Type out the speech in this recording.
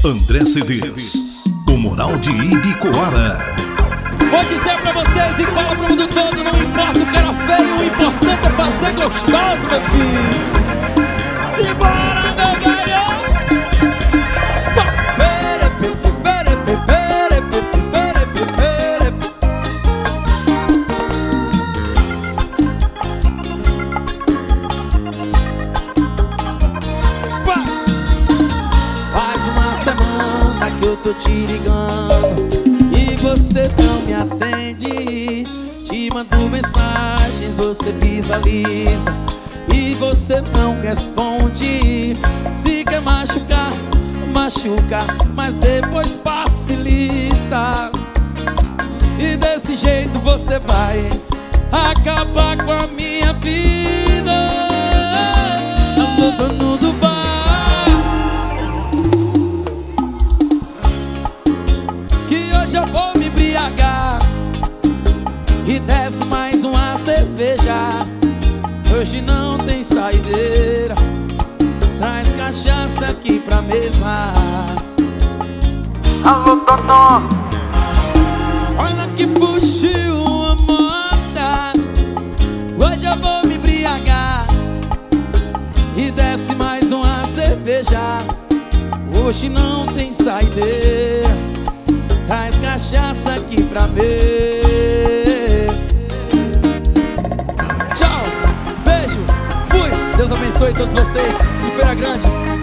André Cedês, o Moral de Ibicoara. Vou dizer pra vocês e falo pro mundo todo: não importa o cara feio, o importante é fazer gostoso, meu filho. Simbora, meu velho. Faz uma semana que eu tô te ligando e você não me atende. Te mando mensagens, você visualiza e você não responde. Se quer machucar, machuca, mas depois facilita. E desse jeito você vai acabar com a minha vida. Eu tô dono do bar que hoje eu vou me embriagar e desce mais uma cerveja. Hoje não tem saideira, traz cachaça aqui pra mesa. Alô, Dodô. Olha que puxou a moda. Hoje eu vou me embriagar e desce mais uma cerveja. Hoje não tem saideira, traz cachaça aqui pra mim. Tchau, beijo, fui. Deus abençoe todos vocês. Em Feira Grande.